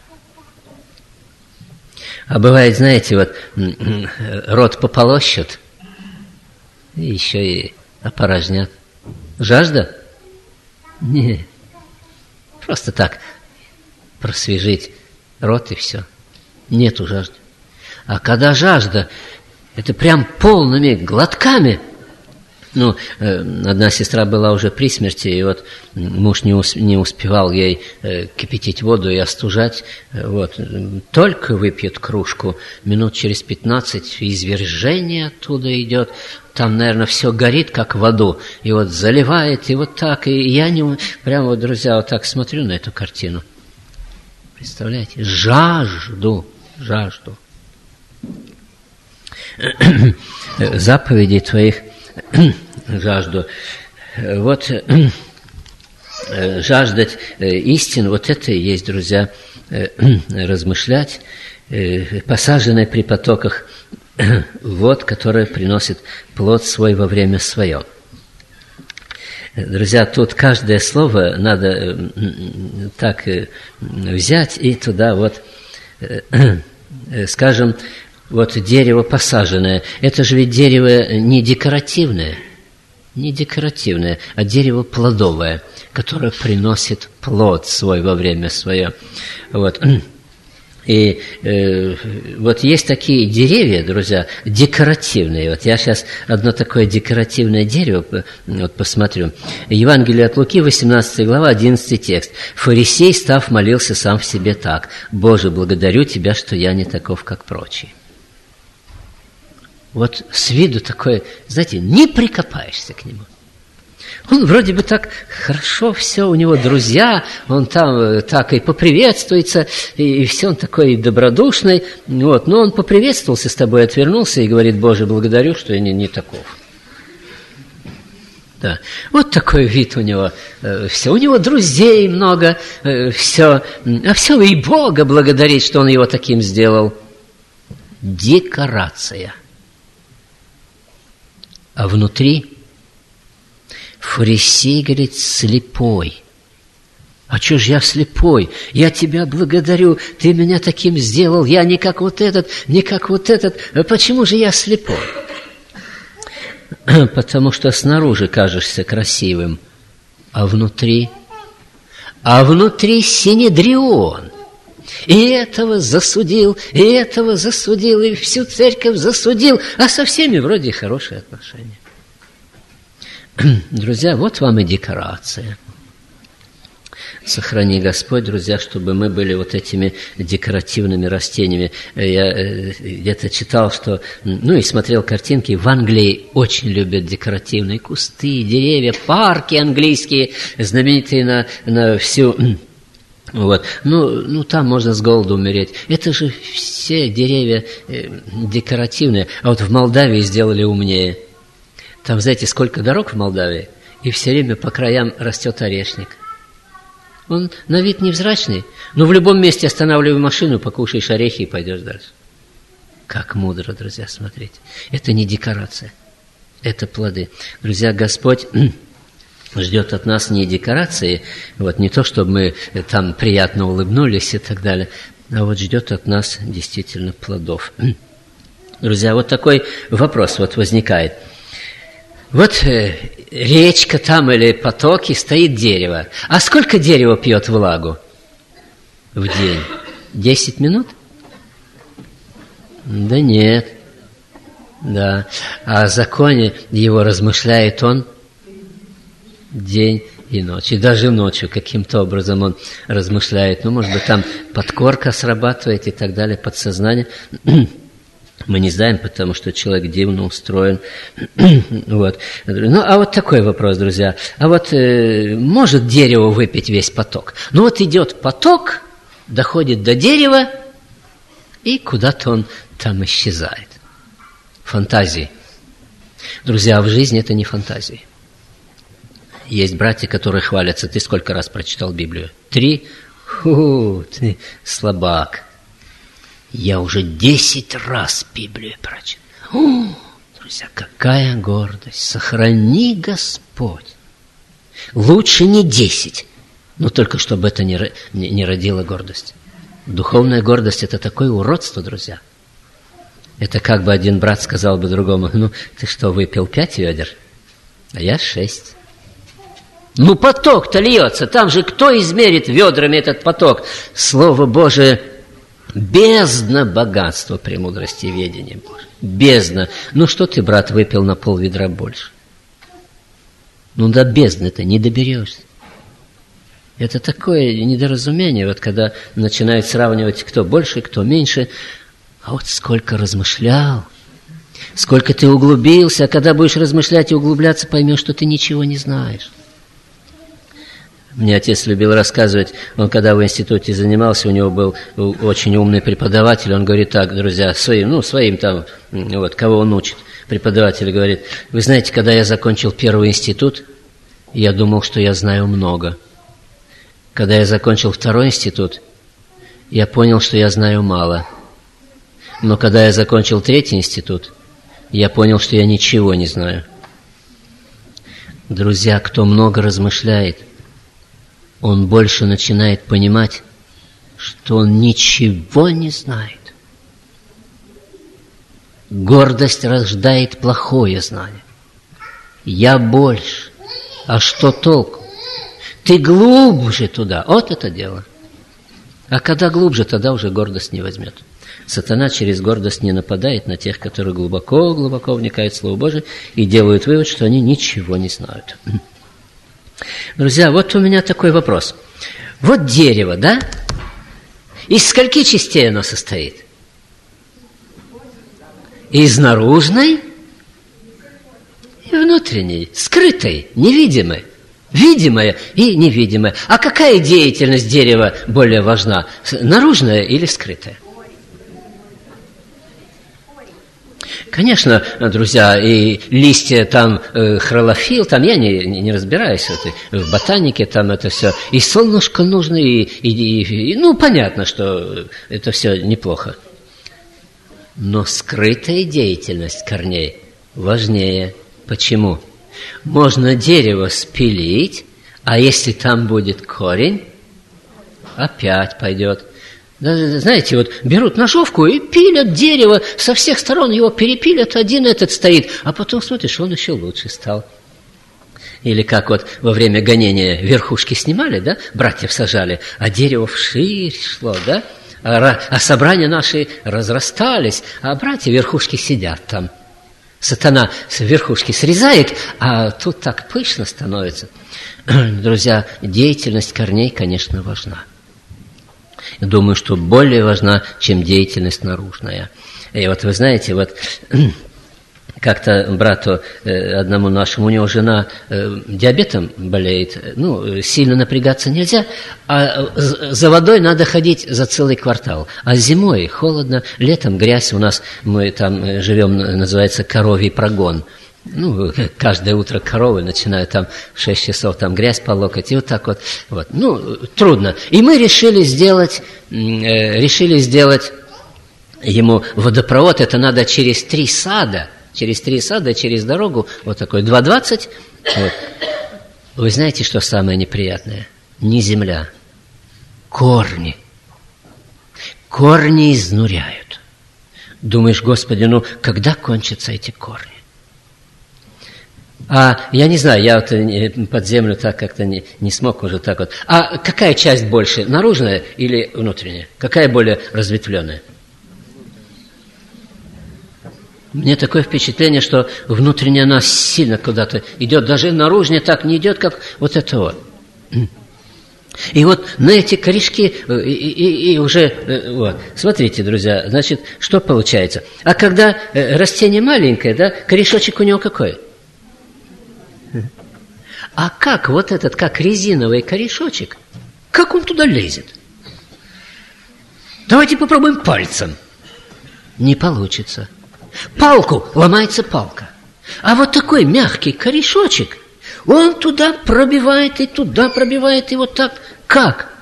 А бывает, знаете, вот рот пополощут, и еще и опорожнят. Жажда? Не. Просто так просвежить рот и все. Нету жажды. А когда жажда, это прям полными глотками. Ну, одна сестра была уже при смерти, и вот муж не, усп- не успевал ей кипятить воду и остужать. Вот. Только выпьет кружку, минут через пятнадцать извержение оттуда идет. Там, наверное, все горит, как в аду. И вот заливает, и вот так. И я не... Прямо вот, друзья, вот так смотрю на эту картину. Представляете? Жажду. Жажду. Заповедей твоих жажду. Вот жаждать истин, вот это и есть, друзья, размышлять, посаженное при потоках вод, которое приносит плод свой во время свое. Друзья, тут каждое слово надо так взять и туда вот, скажем, вот дерево посаженное, это же ведь дерево не декоративное, не декоративное, а дерево плодовое, которое приносит плод свой во время свое. Вот. И э, вот есть такие деревья, друзья, декоративные. Вот я сейчас одно такое декоративное дерево вот посмотрю. Евангелие от Луки, восемнадцатая глава, одиннадцатый текст. «Фарисей, став, молился сам в себе так: Боже, благодарю Тебя, что я не таков, как прочие». Вот с виду такое, знаете, не прикопаешься к нему. Он вроде бы так хорошо все, у него друзья, он там так и поприветствуется, и, и все, он такой добродушный. Вот, но он поприветствовался с тобой, отвернулся и говорит: Боже, благодарю, что я не, не таков. Да. Вот такой вид у него. Все. У него друзей много, все. А все и Бога благодарить, что он его таким сделал. Декорация. А внутри фарисей, говорит, слепой. А что ж я слепой? Я тебя благодарю, ты меня таким сделал, я не как вот этот, не как вот этот. Почему же я слепой? Потому что снаружи кажешься красивым, а внутри? А внутри Синедрион. И этого засудил, и этого засудил, и всю церковь засудил, а со всеми вроде хорошие отношения. Друзья, вот вам и декорация. Сохрани Господь, друзья, чтобы мы были вот этими декоративными растениями. Я где-то читал, что, ну и смотрел картинки, в Англии очень любят декоративные кусты, деревья, парки английские, знаменитые на, на всю... Вот. Ну, ну, там можно с голоду умереть. Это же все деревья декоративные. А вот в Молдавии сделали умнее. Там, знаете, сколько дорог в Молдавии, и все время по краям растет орешник. Он на вид невзрачный, но в любом месте останавливай машину, покушаешь орехи и пойдешь дальше. Как мудро, друзья, смотрите. Это не декорация, это плоды. Друзья, Господь ждет от нас не декорации, вот не то, чтобы мы там приятно улыбнулись и так далее, а вот ждет от нас действительно плодов. Друзья, вот такой вопрос вот возникает. Вот э, речка там или потоки, стоит дерево. А сколько дерево пьет влагу в день? Десять минут? Да нет. Да. А о законе его размышляет он день и ночь. И даже ночью каким-то образом он размышляет. Ну, может быть, там подкорка срабатывает и так далее, подсознание. Мы не знаем, потому что человек дивно устроен. Вот. Ну, а вот такой вопрос, друзья. А вот э, может дерево выпить весь поток? Ну, вот идет поток, доходит до дерева, и куда-то он там исчезает. Фантазии. Друзья, в жизни это не фантазии. Есть братья, которые хвалятся. Ты сколько раз прочитал Библию? Три? Фу, ты слабак. Я уже десять раз Библию прочитал. О, друзья, какая гордость! Сохрани Господь. Лучше не десять, но только чтобы это не, не, не родило гордость. Духовная гордость – это такое уродство, друзья. Это как бы один брат сказал бы другому: ну, ты что, выпил пять ведер, а я шесть. Ну, поток-то льется, там же кто измерит ведрами этот поток? Слово Божие – бездна богатства, премудрости и ведения Божьего. Бездна. Ну, что ты, брат, выпил на пол ведра больше? Ну, до бездны-то не доберешься. Это такое недоразумение, вот когда начинают сравнивать, кто больше, кто меньше. А вот сколько размышлял, сколько ты углубился, а когда будешь размышлять и углубляться, поймешь, что ты ничего не знаешь. Мне отец любил рассказывать, он когда в институте занимался, у него был очень умный преподаватель, он говорит так, друзья, своим, ну, своим там, вот, кого он учит, преподаватель говорит: вы знаете, когда я закончил первый институт, я думал, что я знаю много. Когда я закончил второй институт, я понял, что я знаю мало. Но когда я закончил третий институт, я понял, что я ничего не знаю. Друзья, кто много размышляет, он больше начинает понимать, что он ничего не знает. Гордость рождает плохое знание. Я больше. А что толку? Ты глубже туда. Вот это дело. А когда глубже, тогда уже гордость не возьмет. Сатана через гордость не нападает на тех, которые глубоко-глубоко вникают в Слово Божие и делают вывод, что они ничего не знают. Друзья, вот у меня такой вопрос. Вот дерево, да? Из скольки частей оно состоит? Из наружной и внутренней, скрытой, невидимой. Видимая и невидимая. А какая деятельность дерева более важна? Наружная или скрытая? Конечно, друзья, и листья там, э, хлорофилл, там я не, не разбираюсь в, этой, в ботанике, там это все. И солнышко нужно, и, и, и, ну, понятно, что это все неплохо. Но скрытая деятельность корней важнее. Почему? Можно дерево спилить, а если там будет корень, опять пойдет. Знаете, вот берут ножовку и пилят дерево, со всех сторон его перепилят, один этот стоит, а потом смотришь, он еще лучше стал. Или как вот во время гонения верхушки снимали, да, братьев сажали, а дерево вширь шло, да, а, а собрания наши разрастались, а братья верхушки сидят там. Сатана с верхушки срезает, а тут так пышно становится. Друзья, деятельность корней, конечно, важна. Я думаю, что более важна, чем деятельность наружная. И вот вы знаете, вот как-то брату одному нашему, у него жена диабетом болеет, ну, сильно напрягаться нельзя, а за водой надо ходить за целый квартал. А зимой холодно, летом грязь у нас, мы там живем, называется коровий прогон. Ну, каждое утро коровы начинают там в шесть часов там грязь по локоть, и вот так вот, вот. Ну, трудно. И мы решили сделать, э, решили сделать ему водопровод, это надо через три сада, через три сада, через дорогу, вот такой, два двадцать. Вот. Вы знаете, что самое неприятное? Не земля, корни. Корни изнуряют. Думаешь, Господи, ну, когда кончатся эти корни? А я не знаю, я вот под землю так как-то не, не смог уже так вот. А какая часть больше, наружная или внутренняя? Какая более разветвленная? Мне такое впечатление, что внутренняя она сильно куда-то идет. Даже наружная так не идет, как вот это вот. И вот на эти корешки и, и, и уже... Вот. Смотрите, друзья, значит, что получается? А когда растение маленькое, да, корешочек у него какой? А как вот этот, как резиновый корешочек, как он туда лезет? Давайте попробуем пальцем. Не получится. Палку, ломается палка. А вот такой мягкий корешочек, он туда пробивает и туда пробивает, и вот так. Как?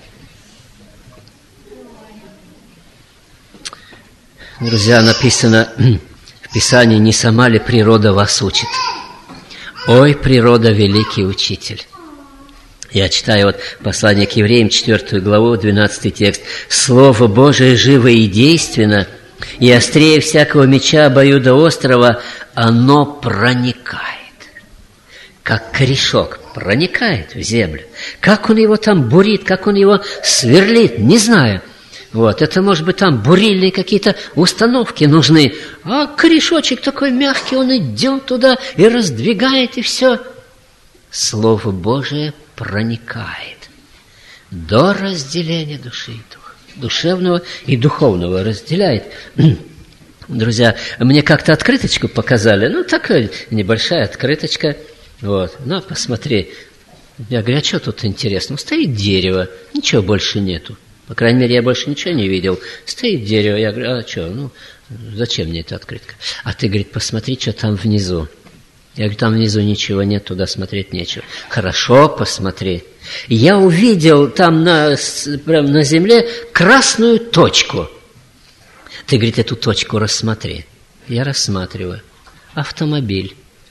Друзья, написано в Писании, не сама ли природа вас учит? Ой, природа, великий учитель. Я читаю вот послание к евреям, четвёртую главу, двенадцатый текст. Слово Божие живо и действенно, и острее всякого меча обоюдоострого, оно проникает. Как корешок проникает в землю. Как он его там бурит, как он его сверлит, не знаю. Вот, это, может быть, там бурильные какие-то установки нужны. А корешочек такой мягкий, он идет туда и раздвигает, и все. Слово Божие проникает до разделения души и духа. Душевного и духовного разделяет. Друзья, мне как-то открыточку показали. Ну, такая небольшая открыточка. Вот, ну, посмотри. Я говорю, а что тут интересно? Стоит дерево, ничего больше нету. По крайней мере, я больше ничего не видел. Стоит дерево, я говорю, а что, ну, зачем мне эта открытка? А ты, говорит, посмотри, что там внизу. Я говорю, там внизу ничего нет, туда смотреть нечего. Хорошо, посмотри. Я увидел там на, прямо на земле красную точку. Ты, говорит, эту точку рассмотри. Я рассматриваю. Автомобиль.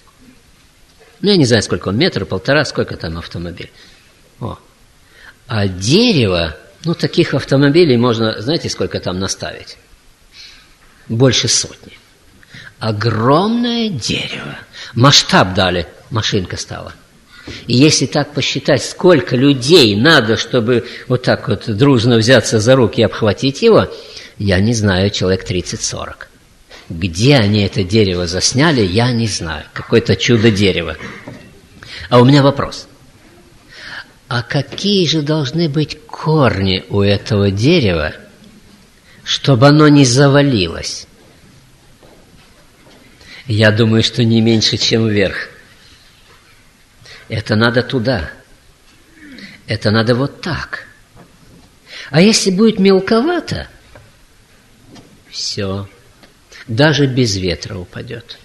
Ну, я не знаю, сколько он, метр, полтора, сколько там автомобиль. О. А дерево... Ну, таких автомобилей можно, знаете, сколько там наставить? Больше сотни. Огромное дерево. Масштаб дали, машинка стала. И если так посчитать, сколько людей надо, чтобы вот так вот дружно взяться за руки и обхватить его, я не знаю, человек тридцать-сорок. Где они это дерево засняли, я не знаю. Какое-то чудо дерева. А у меня вопрос. А какие же должны быть корни у этого дерева, чтобы оно не завалилось? Я думаю, что не меньше, чем вверх. Это надо туда. Это надо вот так. А если будет мелковато, все. даже без ветра упадет.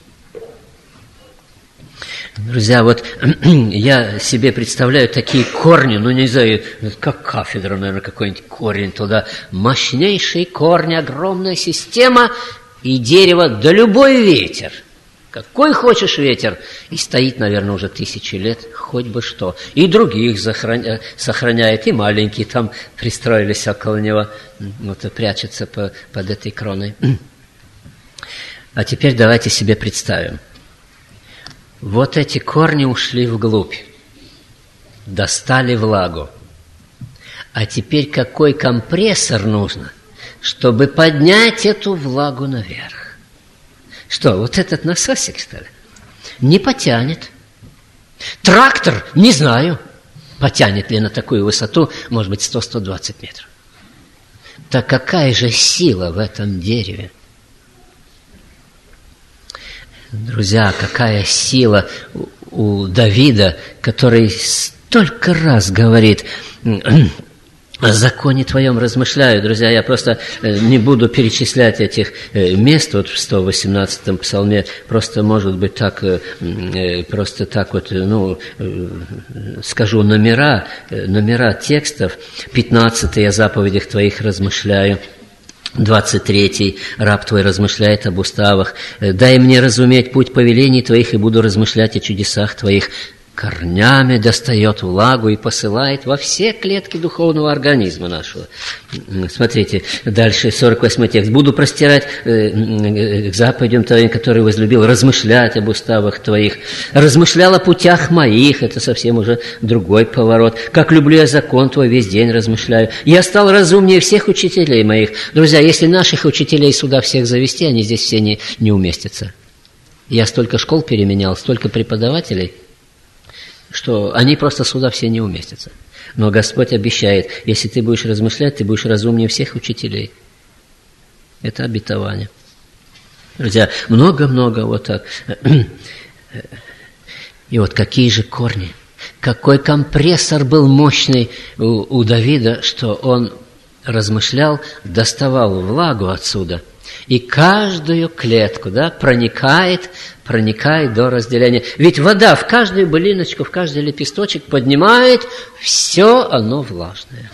Друзья, вот я себе представляю такие корни, ну не знаю, как кафедра, наверное, какой-нибудь корень туда, мощнейшие корни, огромная система и дерево, да любой ветер, какой хочешь ветер, и стоит, наверное, уже тысячи лет, хоть бы что, и других сохраняет, и маленькие там пристроились около него, вот и прячутся по, под этой кроной. А теперь давайте себе представим. Вот эти корни ушли вглубь, достали влагу. А теперь какой компрессор нужно, чтобы поднять эту влагу наверх? Что, вот этот насосик, что ли? Не потянет. Трактор, не знаю, потянет ли на такую высоту, может быть, сто - сто двадцать метров. Так какая же сила в этом дереве? Друзья, какая сила у Давида, который столько раз говорит: о законе Твоем размышляю. Друзья, я просто не буду перечислять этих мест, вот в сто восемнадцатом псалме, просто, может быть, так, просто так вот, ну, скажу номера, номера текстов. пятнадцатый о заповедях Твоих размышляю. двадцать третий раб Твой размышляет об уставах. Дай мне разуметь путь повелений Твоих, и буду размышлять о чудесах Твоих. Корнями достает влагу и посылает во все клетки духовного организма нашего. Смотрите, дальше сорок восьмой текст. Буду простирать э, к заповедям Твоим, которые возлюбил, размышлять об уставах Твоих. Размышлял о путях моих, это совсем уже другой поворот. Как люблю я закон Твой, весь день размышляю. Я стал разумнее всех учителей моих. Друзья, если наших учителей сюда всех завести, они здесь все не, не уместятся. Я столько школ переменял, столько преподавателей, что они просто сюда все не уместятся. Но Господь обещает, если ты будешь размышлять, ты будешь разумнее всех учителей. Это обетование. Друзья, много-много вот так. И вот какие же корни, какой компрессор был мощный у, у Давида, что он размышлял, доставал влагу отсюда, и каждую клетку, да, проникает, проникает до разделения. Ведь вода в каждую былиночку, в каждый лепесточек поднимает, все оно влажное.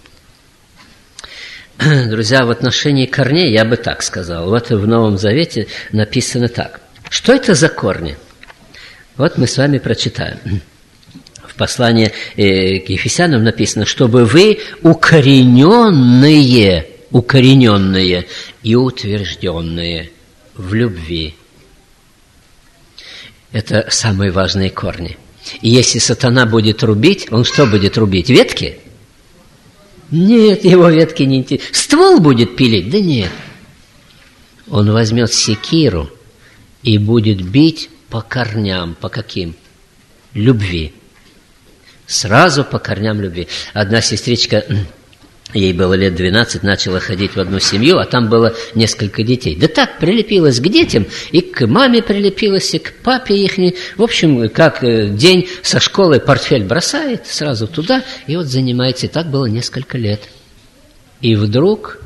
Друзья, в отношении корней я бы так сказал. Вот в Новом Завете написано так. Что это за корни? Вот мы с вами прочитаем. В послании к Ефесянам написано, чтобы вы укорененные, укорененные и утвержденные в любви. Это самые важные корни. И если сатана будет рубить, он что будет рубить? Ветки? Нет, его ветки не интересуют. Ствол будет пилить? Да нет. Он возьмет секиру и будет бить по корням. По каким? Любви. Сразу по корням любви. Одна сестричка, ей было лет двенадцать, начала ходить в одну семью, а там было несколько детей. Да так, прилепилась к детям, и к маме прилепилась, и к папе ихней. В общем, как день со школы портфель бросает, сразу туда, и вот занимается. И так было несколько лет. И вдруг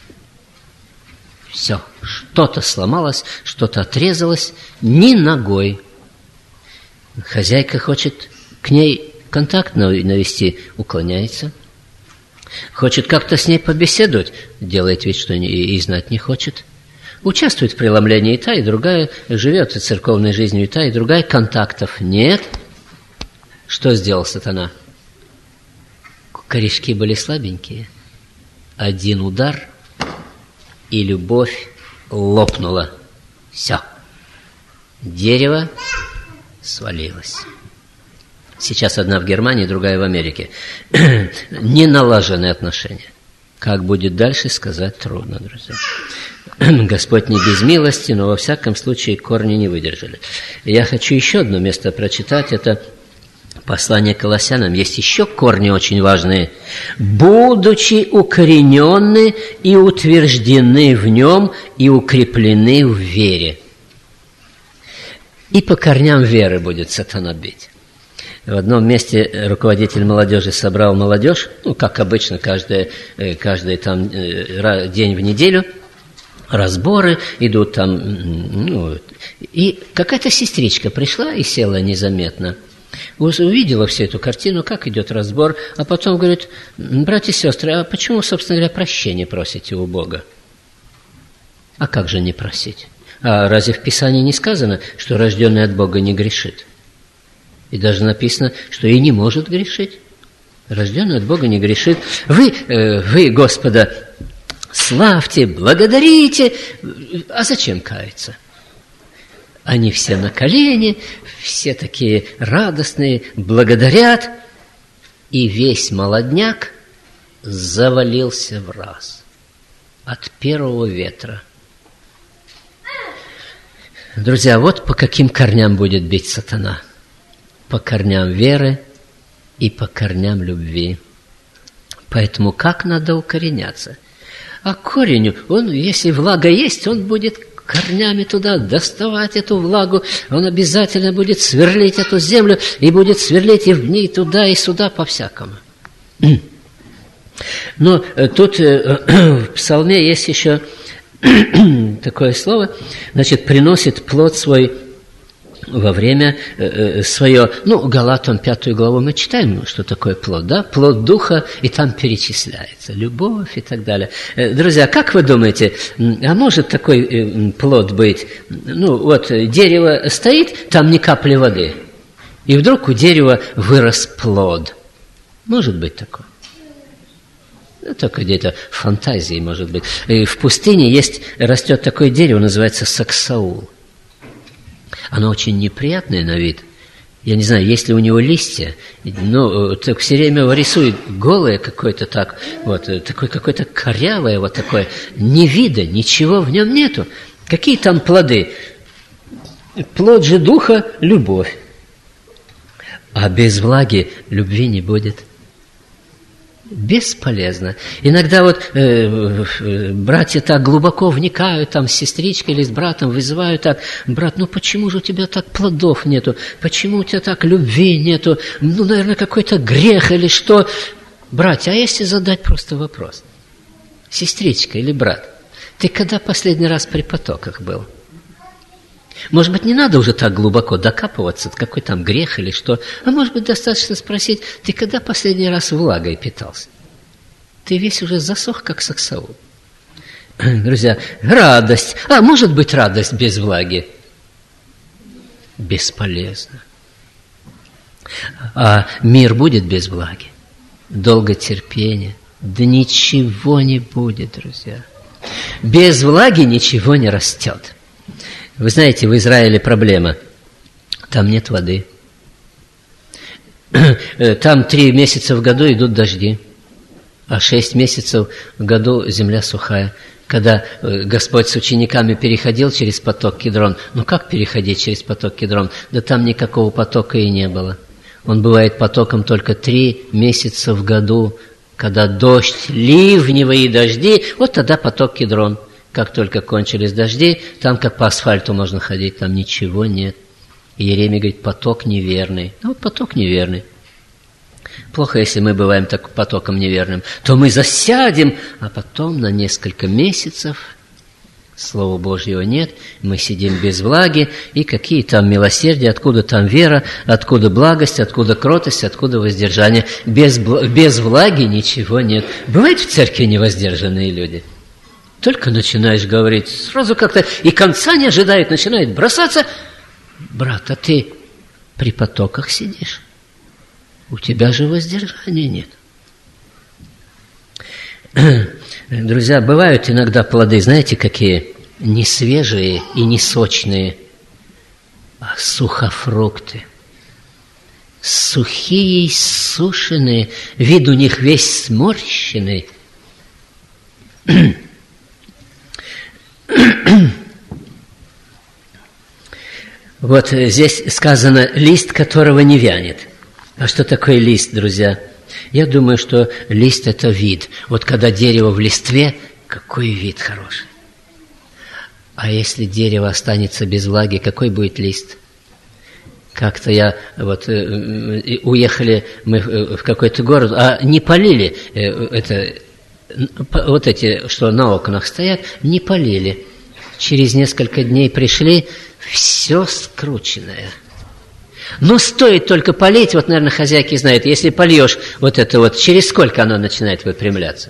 все, что-то сломалось, что-то отрезалось, ни ногой. Хозяйка хочет к ней контакт навести, уклоняется. Хочет как-то с ней побеседовать, делает вид, что и знать не хочет. Участвует в преломлении и та, и другая, живет и церковной жизнью и та, и другая, контактов нет. Что сделал сатана? Корешки были слабенькие. Один удар, и любовь лопнула. Все. Дерево свалилось. Сейчас одна в Германии, другая в Америке. Не налаженные отношения. Как будет дальше, сказать трудно, друзья. Господь не без милости, но во всяком случае корни не выдержали. Я хочу еще одно место прочитать. Это послание к Колоссянам. Есть еще корни очень важные. «Будучи укоренены и утверждены в нем и укреплены в вере». И по корням веры будет сатана бить. В одном месте руководитель молодежи собрал молодежь, ну, как обычно, каждый, каждый там день в неделю, разборы, идут там, ну, и какая-то сестричка пришла и села незаметно. Увидела всю эту картину, как идет разбор, а потом говорит: братья и сестры, а почему, собственно говоря, прощения просите у Бога? А как же не просить? А разве в Писании не сказано, что рожденный от Бога не грешит? И даже написано, что и не может грешить. Рожденный от Бога не грешит. Вы, э, вы Господа, славьте, благодарите. А зачем каяться? Они все на колени, все такие радостные, благодарят. И весь молодняк завалился в раз от первого ветра. Друзья, вот по каким корням будет бить сатана. По корням веры и по корням любви. Поэтому как надо укореняться? А корень, он, если влага есть, он будет корнями туда доставать эту влагу, он обязательно будет сверлить эту землю и будет сверлить и в ней туда и сюда по-всякому. Но тут в Псалме есть еще такое слово, значит, приносит плод свой во время э, свое, ну, Галатам пятую главу мы читаем, что такое плод, да? Плод Духа, и там перечисляется любовь и так далее. Э, друзья, как вы думаете, а может такой э, плод быть? Ну, вот дерево стоит, там ни капли воды, и вдруг у дерева вырос плод. Может быть такое? Ну, только где-то в фантазии, может быть. И в пустыне есть, растет такое дерево, называется саксаул. Оно очень неприятное на вид. Я не знаю, есть ли у него листья, но так все время его рисует голое какое-то так, вот, такое какое-то корявое, вот такое, ни вида, ничего в нем нету. Какие там плоды? Плод же Духа – любовь. А без влаги любви не будет. Бесполезно. Иногда вот э, э, братья так глубоко вникают, там с сестричкой или с братом вызывают так: брат, ну почему же у тебя так плодов нету? Почему у тебя так любви нету? Ну, наверное, какой-то грех или что? Братья, а если задать просто вопрос? Сестричка или брат, ты когда последний раз при потоках был? Может быть, не надо уже так глубоко докапываться, какой там грех или что. А может быть, достаточно спросить: ты когда последний раз влагой питался? Ты весь уже засох, как саксаул. Друзья, радость. А может быть, радость без влаги? Бесполезно. А мир будет без влаги? Долготерпение? Да ничего не будет, друзья. Без влаги ничего не растет. Вы знаете, в Израиле проблема. Там нет воды. Там три месяца в году идут дожди, а шесть месяцев в году земля сухая. Когда Господь с учениками переходил через поток Кидрон, ну как переходить через поток Кидрон? Да там никакого потока и не было. Он бывает потоком только три месяца в году, когда дождь, ливневые дожди, вот тогда поток Кидрон. Как только кончились дожди, там как по асфальту можно ходить, там ничего нет. И Иеремия говорит: поток неверный. Ну вот поток неверный. Плохо, если мы бываем так потоком неверным, то мы засядем, а потом на несколько месяцев Слова Божьего нет, мы сидим без влаги, и какие там милосердия, откуда там вера, откуда благость, откуда кротость, откуда воздержание. Без, без влаги ничего нет. Бывают в церкви невоздержанные люди? Только начинаешь говорить, сразу как-то и конца не ожидает, начинает бросаться. Брат, а ты при потоках сидишь? У тебя же воздержания нет. Друзья, бывают иногда плоды, знаете, какие? Не свежие и не сочные, а сухофрукты. Сухие и сушеные, вид у них весь сморщенный. Вот здесь сказано: лист которого не вянет. А что такое лист, друзья? Я думаю, что лист – это вид. Вот когда дерево в листве, какой вид хороший. А если дерево останется без влаги, какой будет лист? Как-то я, вот, уехали мы в какой-то город, а не полили это вот эти, что на окнах стоят, не полили. Через несколько дней пришли, все скрученное. Но стоит только полить, вот, наверное, хозяйки знают, если польешь вот это вот, через сколько оно начинает выпрямляться?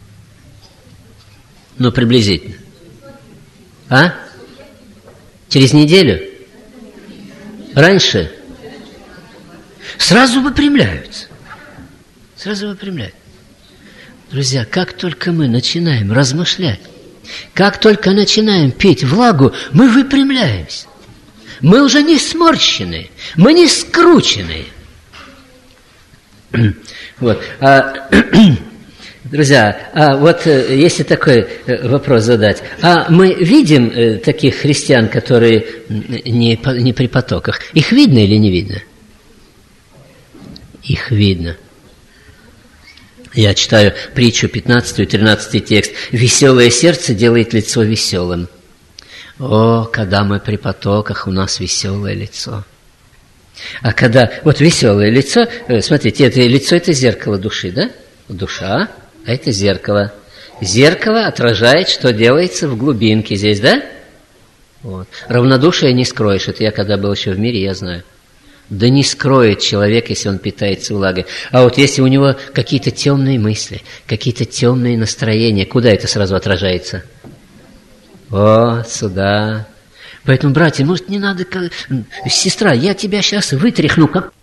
Ну, приблизительно. А? Через неделю? Раньше? Сразу выпрямляются. Сразу выпрямляются. Друзья, как только мы начинаем размышлять, как только начинаем пить влагу, мы выпрямляемся. Мы уже не сморщенные, мы не скрученные. Вот. А, друзья, а вот если такой вопрос задать, а мы видим таких христиан, которые не, не при потоках, их видно или не видно? Их видно. Я читаю притчу пятнадцатый тринадцатый текст. «Веселое сердце делает лицо веселым». О, когда мы при потоках, у нас веселое лицо. А когда, вот веселое лицо, смотрите, это лицо – это зеркало души, да? Душа, а это зеркало. Зеркало отражает, что делается в глубинке здесь, да? Вот. Равнодушие не скроешь. Это я когда был еще в мире, я знаю. Да не скроет человек, если он питается влагой. А вот если у него какие-то темные мысли, какие-то темные настроения, куда это сразу отражается? О, сюда. Поэтому, братья, может, не надо... Сестра, я тебя сейчас вытряхну, как